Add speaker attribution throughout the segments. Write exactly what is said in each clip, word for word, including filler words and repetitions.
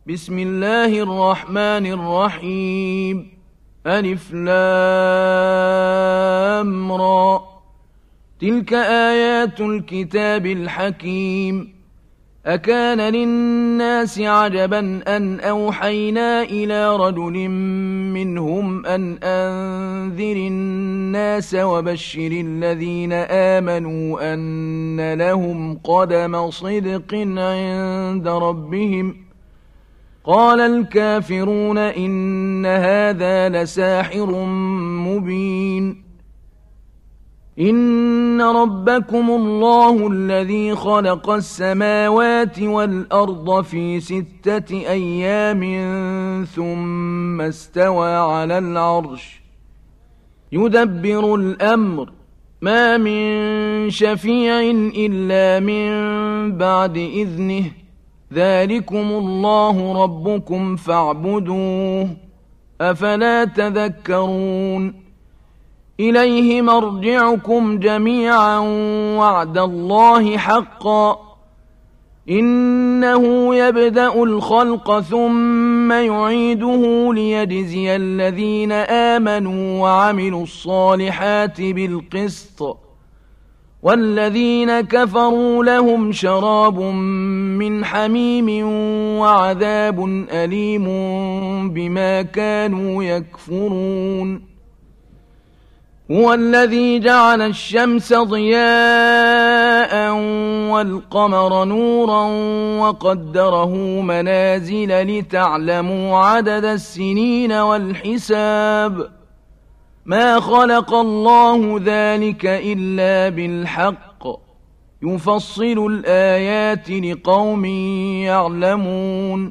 Speaker 1: بسم الله الرحمن الرحيم ألف لام را تلك آيات الكتاب الحكيم أكان للناس عجبا أن أوحينا إلى رجل منهم أن أنذر الناس وبشر الذين آمنوا أن لهم قدم صدق عند ربهم قال الكافرون إن هذا لساحر مبين إن ربكم الله الذي خلق السماوات والأرض في ستة أيام ثم استوى على العرش يدبر الأمر ما من شفيع إلا من بعد إذنه ذلكم الله ربكم فاعبدوه أفلا تذكرون إليه مرجعكم جميعا وعد الله حقا إنه يبدأ الخلق ثم يعيده ليجزي الذين آمنوا وعملوا الصالحات بالقسط والذين كفروا لهم شراب من حميم وعذاب أليم بما كانوا يكفرون هو الذي جعل الشمس ضياء والقمر نورا وقدره منازل لتعلموا عدد السنين والحساب ما خلق الله ذلك إلا بالحق يفصل الآيات لقوم يعلمون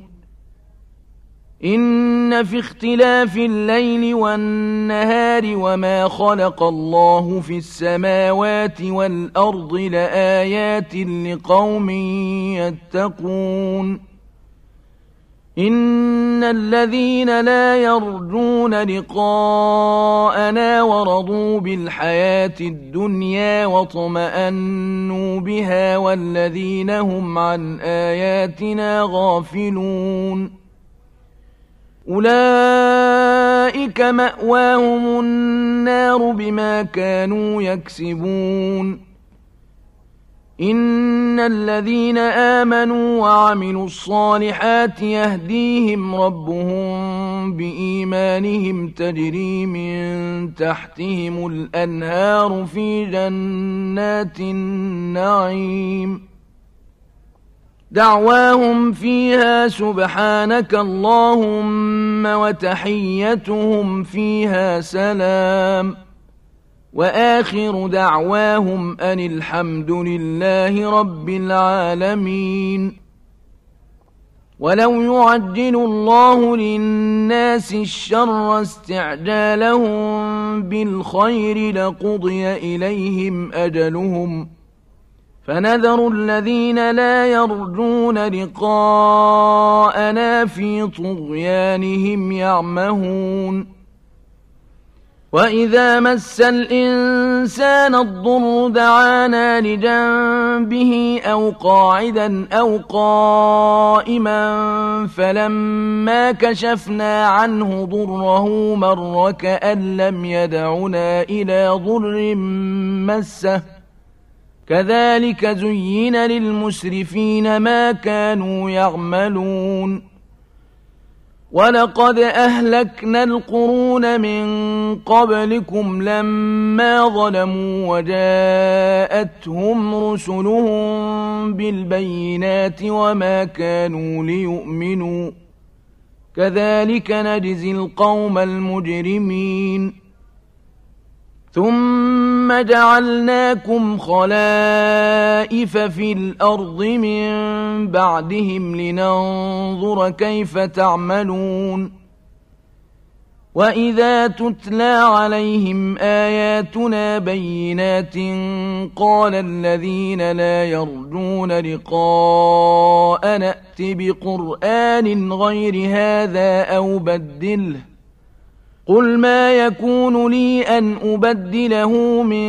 Speaker 1: إن في اختلاف الليل والنهار وما خلق الله في السماوات والأرض لآيات لقوم يتقون إن الذين لا يرجون لقاءنا ورضوا بالحياة الدنيا واطمأنوا بها والذين هم عن آياتنا غافلون أولئك مأواهم النار بما كانوا يكسبون إن الذين آمنوا وعملوا الصالحات يهديهم ربهم بإيمانهم تجري من تحتهم الأنهار في جنات النعيم دعواهم فيها سبحانك اللهم وتحيتهم فيها سلام وآخر دعواهم أن الحمد لله رب العالمين ولو يعجل الله للناس الشر استعجالهم بالخير لقضي إليهم أجلهم فنذر الذين لا يرجون لقاءنا في طغيانهم يعمهون وإذا مس الإنسان الضر دعانا لجنبه أو قاعدا أو قائما فلما كشفنا عنه ضره مر كأن لم يدعنا إلى ضر مسه كذلك زين للمسرفين ما كانوا يعملون ولقد أهلكنا القرون من قبلكم لما ظلموا وجاءتهم رسلهم بالبينات وما كانوا ليؤمنوا كذلك نجزي القوم المجرمين ثم جعلناكم خلائف في الأرض من بعدهم لننظر كيف تعملون وإذا تتلى عليهم آياتنا بينات قال الذين لا يرجون لقاء نأت بقرآن غير هذا أو بدله قل ما يكون لي أن أبدله من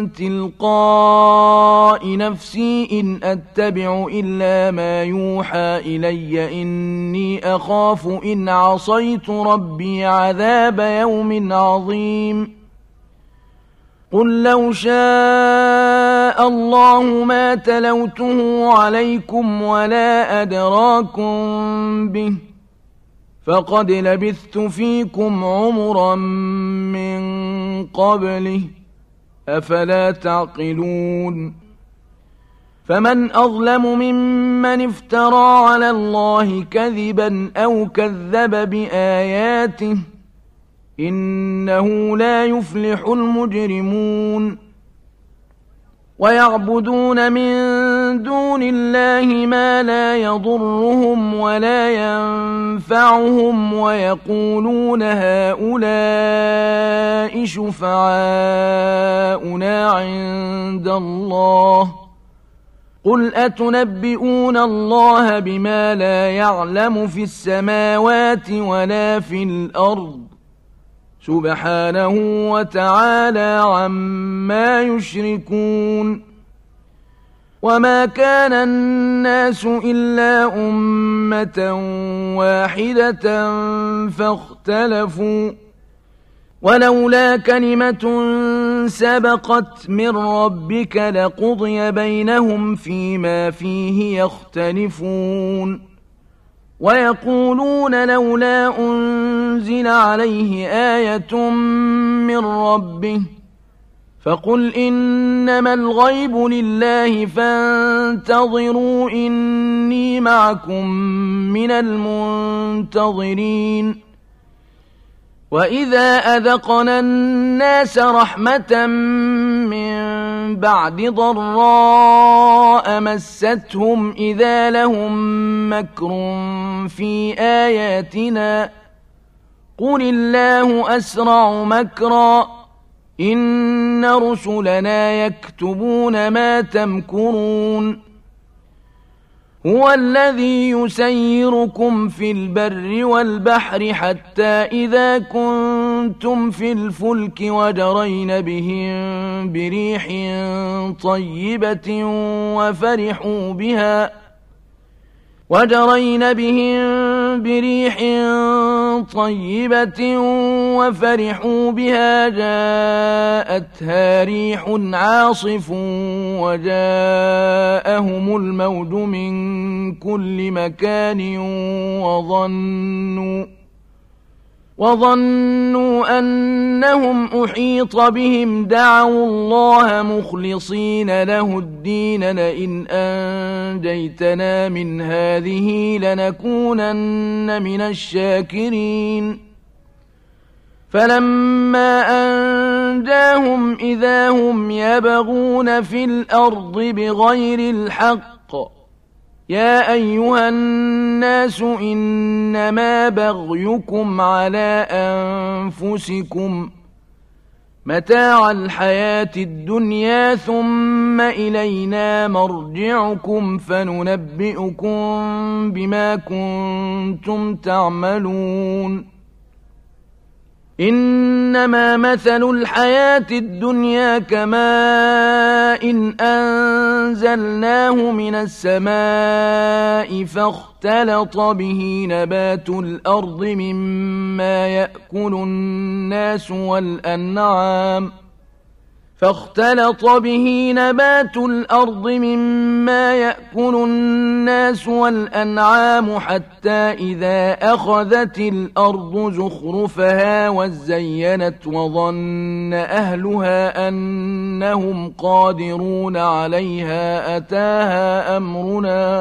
Speaker 1: تلقاء نفسي إن أتبع إلا ما يوحى إلي إني أخاف إن عصيت ربي عذاب يوم عظيم قل لو شاء الله ما تلوته عليكم ولا أدراكم به فقد لبثت فيكم عمرا من قبله أفلا تعقلون فمن أظلم ممن افترى على الله كذبا أو كذب بآياته إنه لا يفلح المجرمون ويعبدون من دون الله ما لا يضرهم ولا ينفعهم ويقولون هؤلاء شفعاؤنا عند الله قل أتنبئون الله بما لا يعلم في السماوات ولا في الأرض سبحانه وتعالى عما يشركون وما كان الناس إلا أمة واحدة فاختلفوا ولولا كلمة سبقت من ربك لقضي بينهم فيما فيه يختلفون ويقولون لولا أنزل عليه آية من ربه فقل إنما الغيب لله فانتظروا إني معكم من المنتظرين وإذا أذقنا الناس رحمة من بعد ضراء مستهم إذا لهم مكر في آياتنا قل الله أسرع مكرا إن رسلنا يكتبون ما تمكرون هو الذي يسيركم في البر والبحر حتى إذا كنتم في الفلك وجرين بهم بريح طيبة وفرحوا بها وجرين بهم بريح طيبة وفرحوا بها جاءتها ريح عاصف وجاءهم الموج من كل مكان وظنوا وظنوا أنهم أحيط بهم دعوا الله مخلصين له الدين لئن أنجيتنا من هذه لنكونن من الشاكرين فلما أنجاهم إذا هم يبغون في الأرض بغير الحق يا أيها الناس إنما بغيكم على أنفسكم متاع الحياة الدنيا ثم إلينا مرجعكم فننبئكم بما كنتم تعملون إنما مثل الحياة الدنيا كماء إن أنزلناه من السماء فاختلط به نبات الأرض مما يأكل الناس والأنعام فاختلط به نبات الأرض مما يأكل الناس والأنعام حتى إذا أخذت الأرض زخرفها وزينت وظن أهلها أنهم قادرون عليها أتاها أمرنا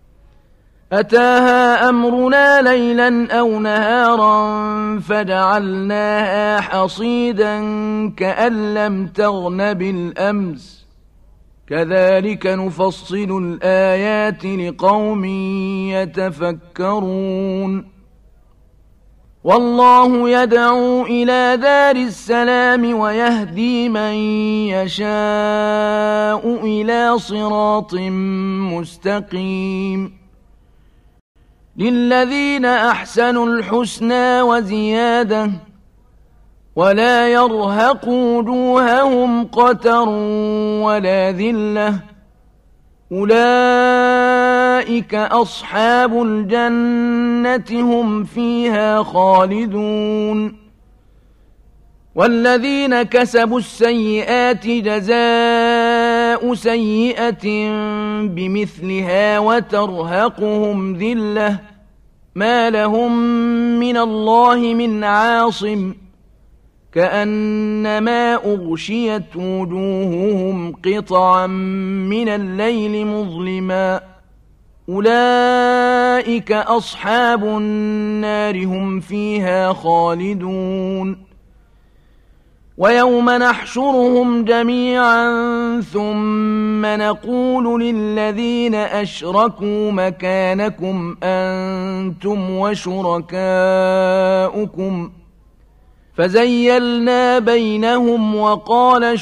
Speaker 1: أتاها أمرنا ليلا أو نهارا فجعلناها حصيدا كأن لم تغن بالأمس كذلك نفصل الآيات لقوم يتفكرون والله يدعو إلى دار السلام ويهدي من يشاء إلى صراط مستقيم للذين أحسنوا الحسنى وزيادة ولا يرهق وجوههم قتر ولا ذلة أولئك أصحاب الجنة هم فيها خالدون والذين كسبوا السيئات جزاء سيئة بمثلها وترهقهم ذلة ما لهم من الله من عاصم كأنما أغشيت وجوههم قطعا من الليل مظلما أولئك أصحاب النار هم فيها خالدون ويوم نحشرهم جميعا ثم نقول للذين أشركوا مكانكم أنتم وشركاؤكم فزيلنا بينهم وقال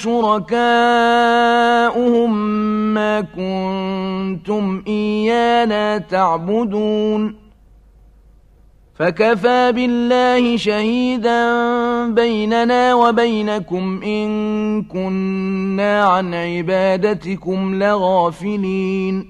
Speaker 1: شركاؤهم ما كنتم إيانا تعبدون فكفى بالله شهيدا بيننا وبينكم إن كنا عن عبادتكم لغافلين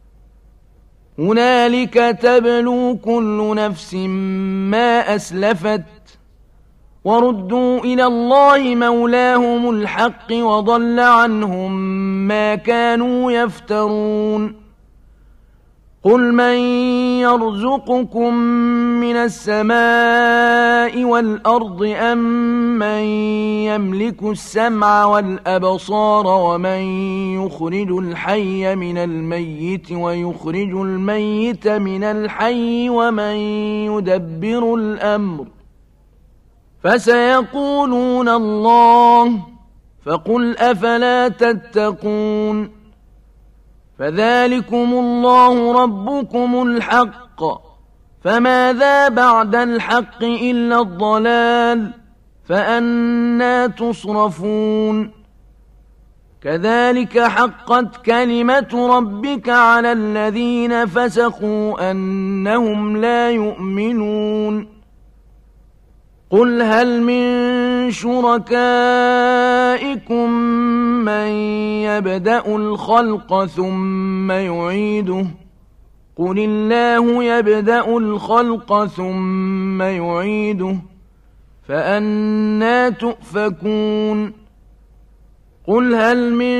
Speaker 1: هنالك تبلو كل نفس ما أسلفت وردوا إلى الله مولاهم الحق وضل عنهم ما كانوا يفترون قل من يرزقكم من السماء والأرض أم من يملك السمع والأبصار ومن يخرج الحي من الميت ويخرج الميت من الحي ومن يدبر الأمر فسيقولون الله فقل أفلا تتقون فذلكم الله ربكم الحق فماذا بعد الحق إلا الضلال فأنى تصرفون كذلك حقت كلمة ربك على الذين فسقوا أنهم لا يؤمنون قل هل من شركائكم من يبدأ الخلق ثم يعيده قل الله يبدأ الخلق ثم يعيده فأنى تؤفكون قل هل من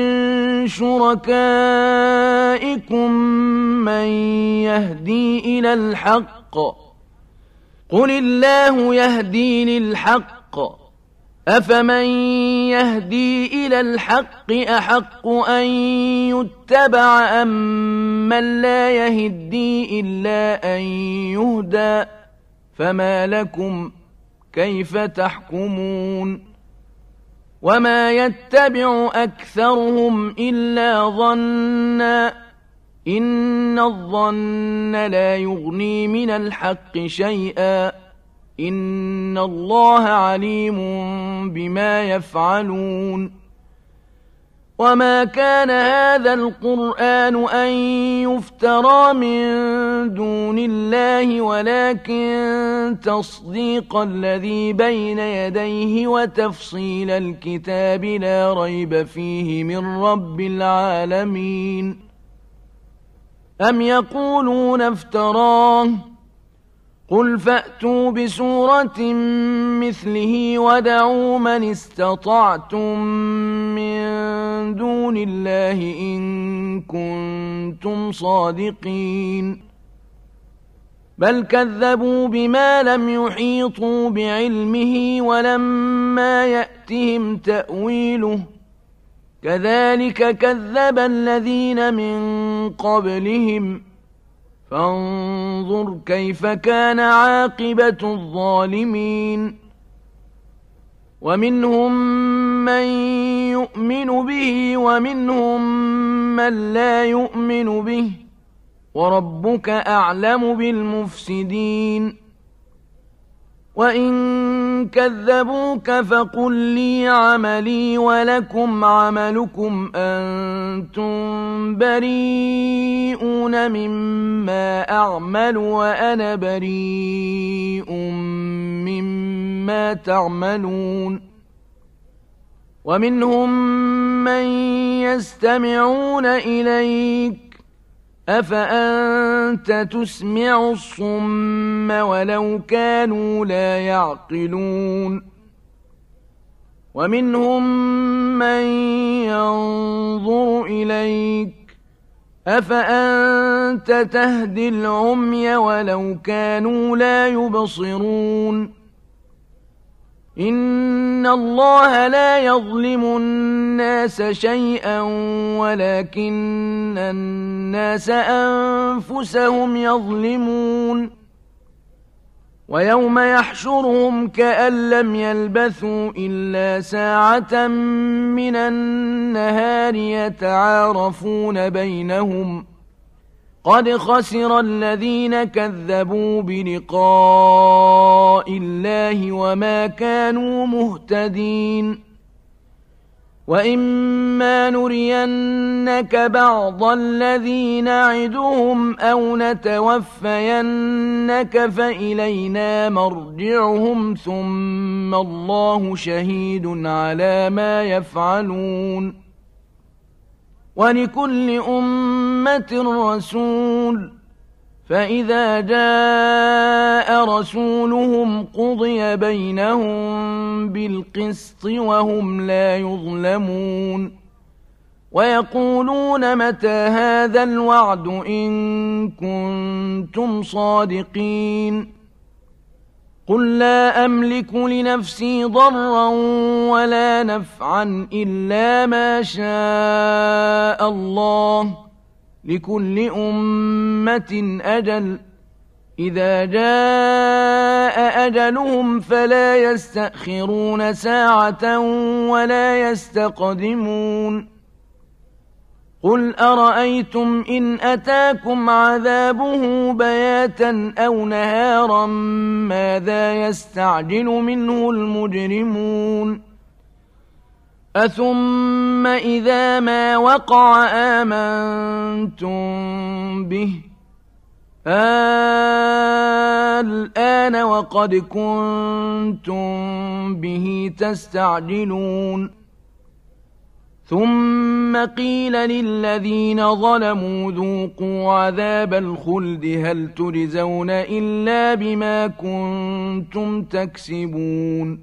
Speaker 1: شركائكم من يهدي إلى الحق قل الله يهدي للحق أفمن يهدي إلى الحق أحق أن يتبع أم من لا يهدي إلا أن يهدى فما لكم كيف تحكمون وما يتبع أكثرهم إلا ظنّا إن الظن لا يغني من الحق شيئا إن الله عليم بما يفعلون وما كان هذا القرآن أن يفترى من دون الله ولكن تصديق الذي بين يديه وتفصيل الكتاب لا ريب فيه من رب العالمين أم يقولون افتراه قل فأتوا بسورة مثله ودعوا من استطعتم من دون الله إن كنتم صادقين بل كذبوا بما لم يحيطوا بعلمه ولما يأتهم تأويله كذلك كذب الذين من قبلهم فانظر كيف كان عاقبة الظالمين ومنهم من يؤمن به ومنهم من لا يؤمن به وربك أعلم بالمفسدين وإن كذبوك فقل لي عملي ولكم عملكم أنتم بريئون مما أعمل وأنا بريء مما ما تعملون ومنهم من يستمعون إليك أفأنت تسمع الصم ولو كانوا لا يعقلون ومنهم من ينظر إليك أفأنت تهدي العمي ولو كانوا لا يبصرون إن الله لا يظلم الناس شيئا ولكن الناس أنفسهم يظلمون ويوم يحشرهم كأن لم يلبثوا إلا ساعة من النهار يتعارفون بينهم قد خسر الذين كذبوا بلقاء الله وما كانوا مهتدين وإما نرينك بعض الذي نعدهم أو نتوفينك فإلينا مرجعهم ثم الله شهيد على ما يفعلون ولكل أمة رسول فإذا جاء رسولهم قضي بينهم بالقسط وهم لا يظلمون ويقولون متى هذا الوعد إن كنتم صادقين قل لا أملك لنفسي ضرا ولا نفعا إلا ما شاء الله لكل أمة أجل إذا جاء أجلهم فلا يستأخرون ساعة ولا يستقدمون قل أرأيتم إن أتاكم عذابه بياتا أو نهارا ماذا يستعجل منه المجرمون أثم إذا ما وقع آمنتم به الآن وقد كنتم به تستعجلون ثم قيل للذين ظلموا ذوقوا عذاب الخلد هل تجزون إلا بما كنتم تكسبون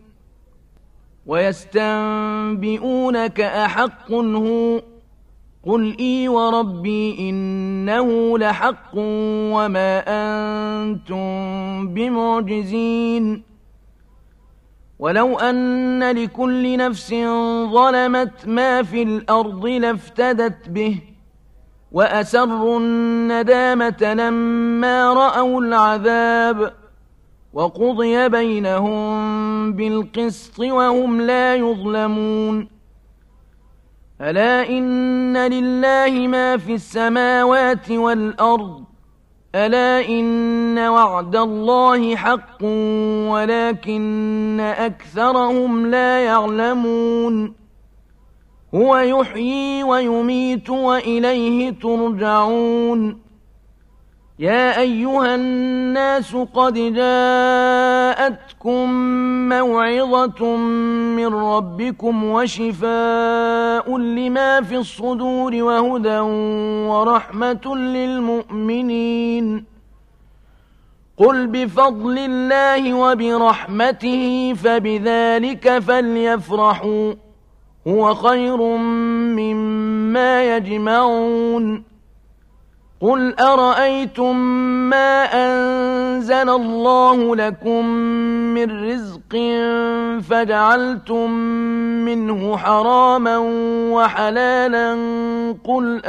Speaker 1: ويستنبئونك أحق هو قل إي وربي إنه لحق وما أنتم بمعجزين ولو أن لكل نفس ظلمت ما في الأرض لافتدت به وأسروا الندامة لما رأوا العذاب وقضي بينهم بالقسط وهم لا يظلمون ألا إن لله ما في السماوات والأرض ألا إن وعد الله حق ولكن أكثرهم لا يعلمون هو يحيي ويميت وإليه ترجعون يا أيها الناس قد جاءتكم موعظة من ربكم وشفاء لما في الصدور وهدى ورحمة للمؤمنين قل بفضل الله وبرحمته فبذلك فليفرحوا هو خير مما يجمعون قل أرأيتم ما أنزل الله لكم من رزق فجعلتم منه حراما وحلالا قل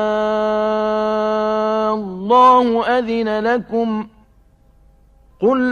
Speaker 1: آه الله أذن لكم قل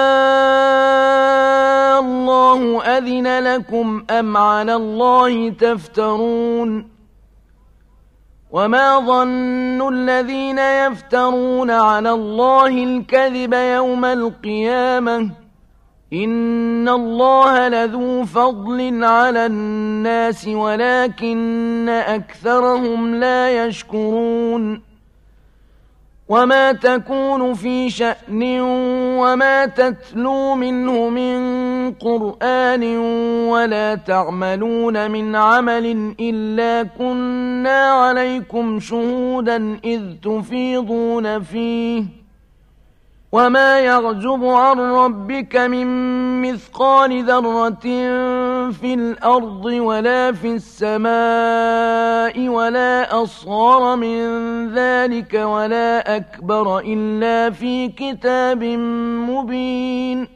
Speaker 1: آه الله أذن لكم أم على الله تفترون وما ظن الذين يفترون على الله الكذب يوم القيامة إن الله لذو فضل على الناس ولكن أكثرهم لا يشكرون وما تكون في شأن وما تتلو منه من قرآن ولا تعملون من عمل إلا كنا عليكم شهودا إذ تفيضون فيه وما يعزب عن ربك من مثقال ذرة في الأرض ولا في السماء ولا أصغر من ذلك ولا أكبر إلا في كتاب مبين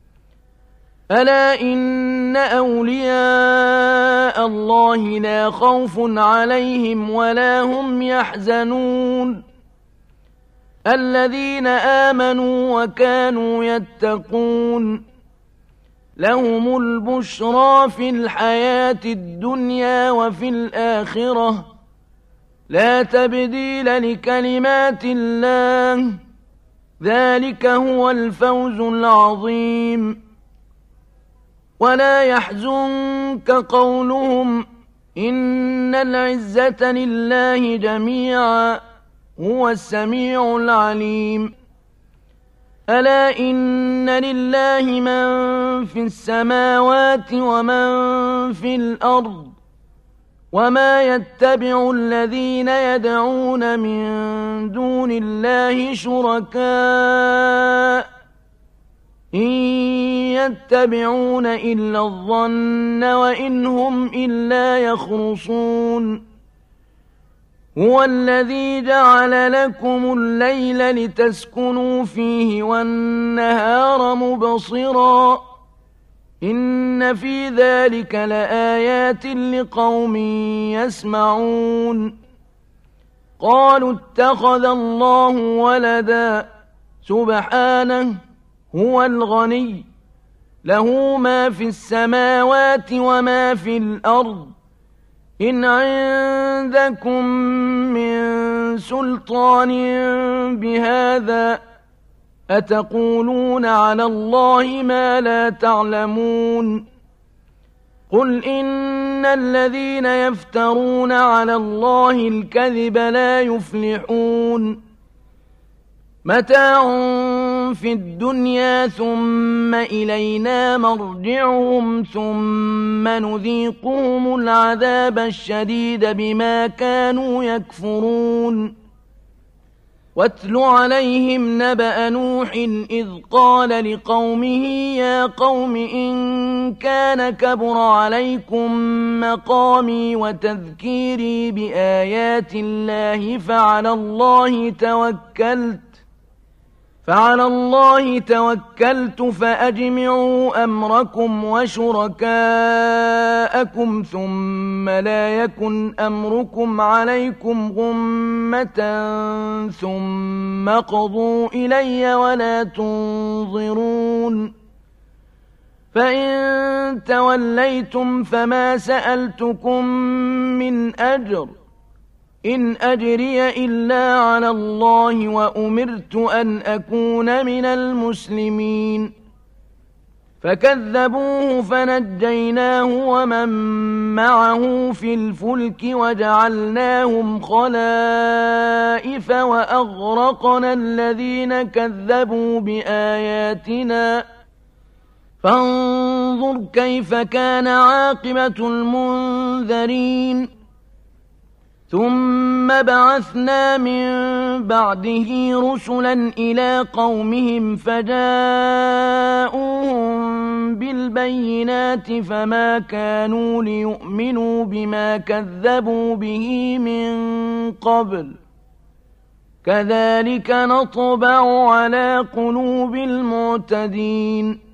Speaker 1: ألا إن أولياء الله لا خوف عليهم ولا هم يحزنون الذين آمنوا وكانوا يتقون لهم البشرى في الحياة الدنيا وفي الآخرة لا تبديل لكلمات الله ذلك هو الفوز العظيم ولا يحزنك قولهم إن العزة لله جميعا هو السميع العليم ألا إن لله من في السماوات ومن في الأرض وما يتبع الذين يدعون من دون الله شركاء إن يتبعون إلا الظن وإن هم إلا يخرصون هو الذي جعل لكم الليل لتسكنوا فيه والنهار مبصرا إن في ذلك لآيات لقوم يسمعون قالوا اتخذ الله ولدا سبحانه هو الغني له ما في السماوات وما في الأرض إن عندكم من سلطان بهذا أتقولون على الله ما لا تعلمون قل إن الذين يفترون على الله الكذب لا يفلحون متاع في الدنيا ثم إلينا مرجعهم ثم نذيقهم العذاب الشديد بما كانوا يكفرون واتل عليهم نبأ نوح إذ قال لقومه يا قوم إن كان كبر عليكم مقامي وتذكيري بآيات الله فعلى الله توكلت فعلى الله توكلت فأجمعوا أمركم وشركاءكم ثم لا يكن أمركم عليكم غمة ثم قضوا إلي ولا تنظرون فإن توليتم فما سألتكم من أجر إن أجري إلا على الله وأمرت أن أكون من المسلمين فكذبوه فنجيناه ومن معه في الفلك وجعلناهم خلائف وأغرقنا الذين كذبوا بآياتنا فانظر كيف كان عاقبة المنذرين ثم بعثنا من بعده رسلا إلى قومهم فجاءوهم بالبينات فما كانوا ليؤمنوا بما كذبوا به من قبل كذلك نطبع على قلوب المعتدين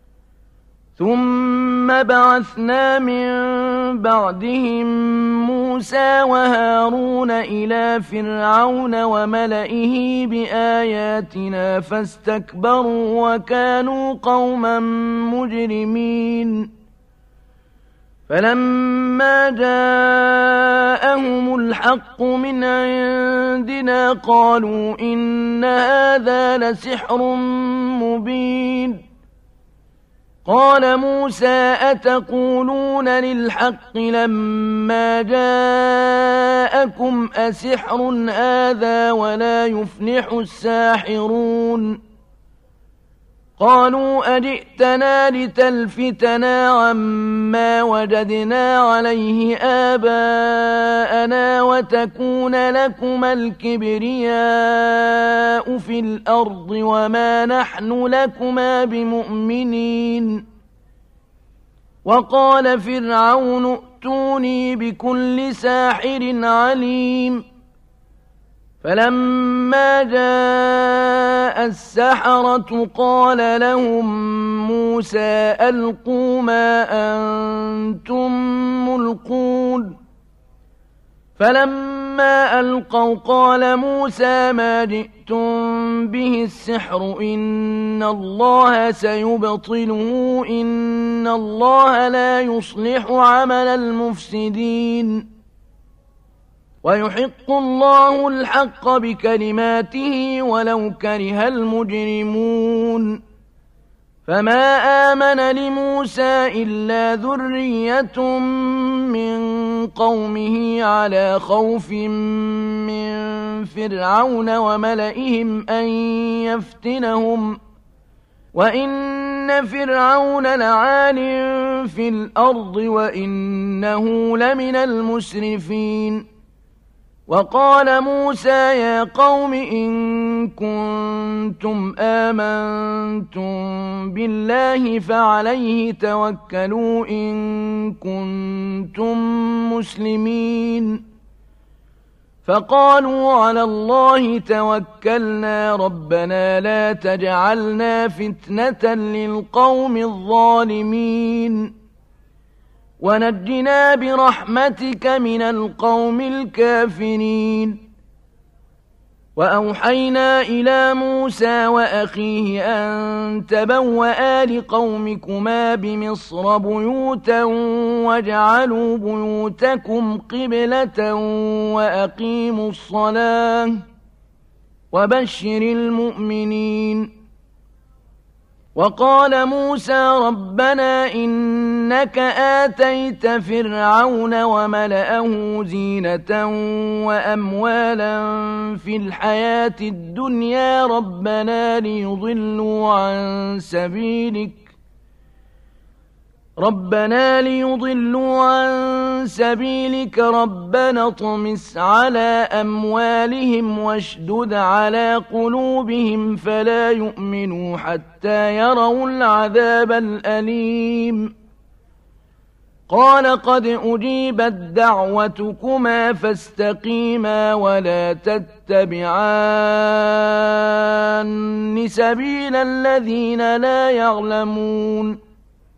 Speaker 1: ثم بعثنا من بعدهم موسى وهارون إلى فرعون وملئه بآياتنا فاستكبروا وكانوا قوما مجرمين فلما جاءهم الحق من عندنا قالوا إن هذا لسحر مبين قال موسى أتقولون للحق لما جاءكم أسحر هذا ولا يفلح الساحرون قالوا أجئتنا لتلفتنا عما وجدنا عليه آباءنا وتكون لكما الكبرياء في الأرض وما نحن لكما بمؤمنين. وقال فرعون ائتوني بكل ساحر عليم. فلما جاء السحرة قال لهم موسى ألقوا ما أنتم ملقون. فلما ألقوا قال موسى ما جئتم به السحر إن الله سيبطله إن الله لا يصلح عمل المفسدين. ويحق الله الحق بكلماته ولو كره المجرمون. فما آمن لموسى إلا ذرية من قومه على خوف من فرعون وملئهم أن يفتنهم وإن فرعون لعال في الأرض وإنه لمن المسرفين. وقال موسى يا قوم إن كنتم آمنتم بالله فعليه توكلوا إن كنتم مسلمين. فقالوا على الله توكلنا ربنا لا تجعلنا فتنة للقوم الظالمين ونجنا برحمتك من القوم الكافرين. وأوحينا إلى موسى وأخيه أن تبوأ لقومكما بمصر بيوتا واجعلوا بيوتكم قبلة وأقيموا الصلاة وبشر المؤمنين. وقال موسى ربنا إنك آتيت فرعون وملأه زينة وأموالا في الحياة الدنيا ربنا ليضلوا عن سبيلك ربنا ليضلوا عن سبيلك ربنا اطمس على أموالهم واشدد على قلوبهم فلا يؤمنوا حتى يروا العذاب الأليم. قال قد أجيبت دعوتكما فاستقيما ولا تتبعان سبيل الذين لا يعلمون.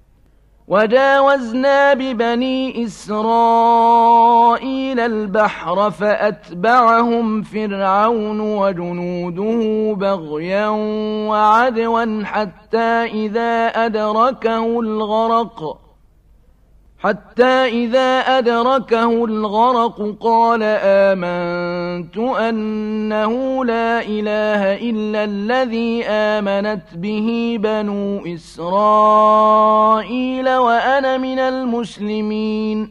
Speaker 1: وجاوزنا ببني إسرائيل البحر فأتبعهم فرعون وجنوده بغيا وعدوا حتى إذا أدركه الغرق حتى إذا أدركه الغرق قال آمنت أنه لا إله إلا الذي آمنت به بنو إسرائيل وأنا من المسلمين.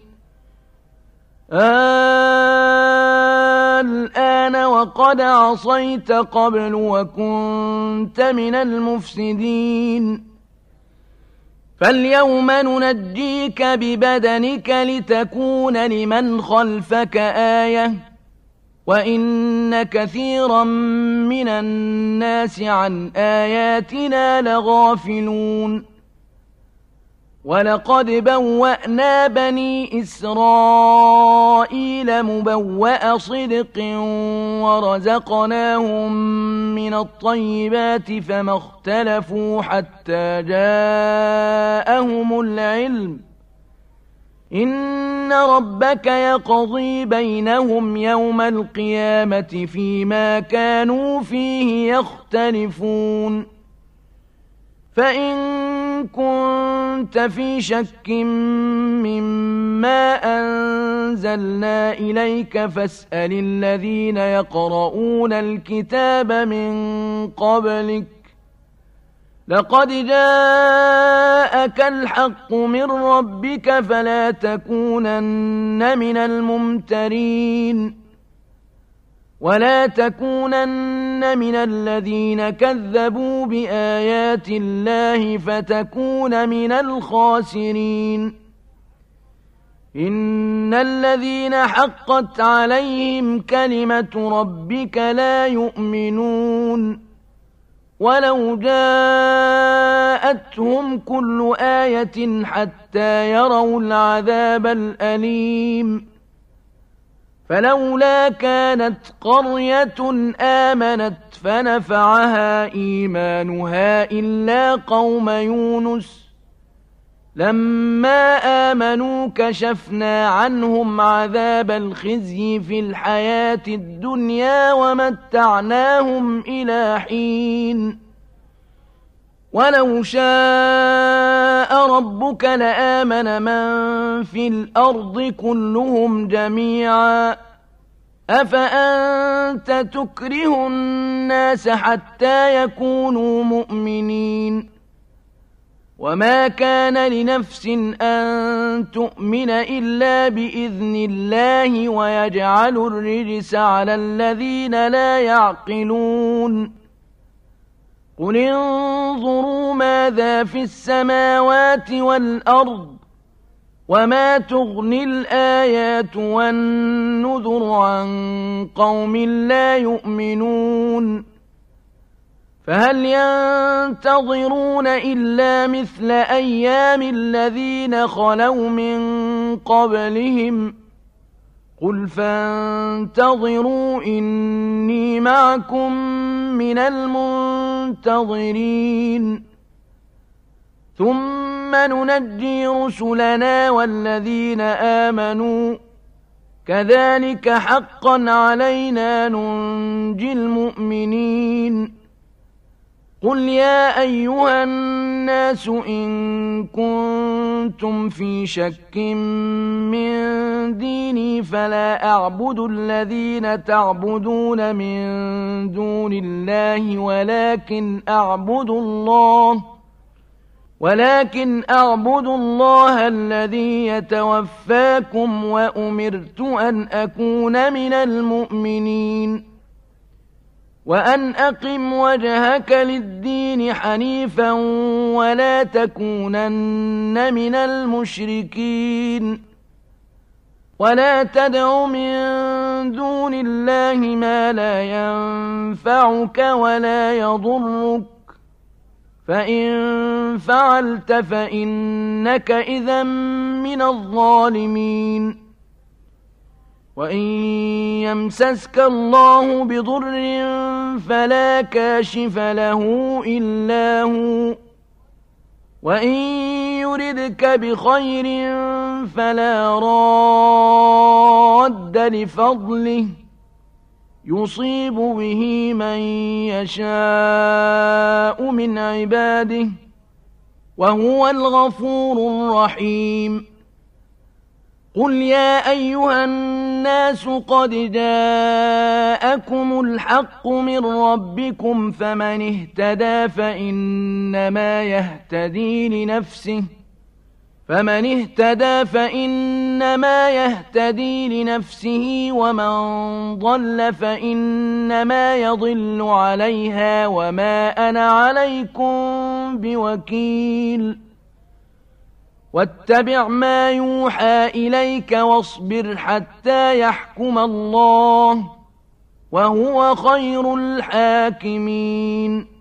Speaker 1: الآن وقد عصيت قبل وكنت من المفسدين. فاليوم ننجيك ببدنك لتكون لمن خلفك آية وإن كثيرا من الناس عن آياتنا لغافلون. ولقد بوأنا بني إسرائيل مبوأ صدق ورزقناهم من الطيبات فما اختلفوا حتى جاءهم العلم إن ربك يقضي بينهم يوم القيامة فيما كانوا فيه يختلفون. فإن كنت في شك مما أنزلنا إليك فاسأل الذين يقرؤون الكتاب من قبلك لقد جاءك الحق من ربك فلا تكونن من الممترين. ولا تكونن من الذين كذبوا بآيات الله فتكون من الخاسرين. إن الذين حقت عليهم كلمة ربك لا يؤمنون ولو جاءتهم كل آية حتى يروا العذاب الأليم. فلولا كانت قرية آمنت فنفعها إيمانها إلا قوم يونس لما آمنوا كشفنا عنهم عذاب الخزي في الحياة الدنيا ومتعناهم إلى حين. ولو شاء ربك لآمن من في الأرض كلهم جميعا أفأنت تكره الناس حتى يكونوا مؤمنين. وما كان لنفس أن تؤمن إلا بإذن الله ويجعل الرجس على الذين لا يعقلون. قل انظروا ماذا في السماوات والأرض وما تغني الآيات والنذر عن قوم لا يؤمنون. فهل ينتظرون إلا مثل أيام الذين خلوا من قبلهم قل فانتظروا إني معكم من المنتظرين. ثم ننجي رسلنا والذين آمنوا كذلك حقا علينا ننجي المؤمنين. قل يا أيها الناس إن كنتم في شك من ديني فلا أعبد الذين تعبدون من دون الله ولكن أعبد الله ولكن أعبد الله الذي يتوفاكم وأمرت أن أكون من المؤمنين. وأن أقم وجهك للدين حنيفا ولا تكونن من المشركين. ولا تدع من دون الله ما لا ينفعك ولا يضرك فإن فعلت فإنك إذا من الظالمين. وإن يمسسك الله بضر فلا كاشف له إلا هو وإن يردك بخير فلا راد لفضله يصيب به من يشاء من عباده وهو الغفور الرحيم. قل يا أيها الناس قد جاءكم الحق من ربكم فمن اهتدى فإنما يهتدي لنفسه فمن اهتدى فإنما يهتدي لنفسه ومن ضل فإنما يضل عليها وما أنا عليكم بوكيل. واتبع ما يوحى إليك واصبر حتى يحكم الله وهو خير الحاكمين.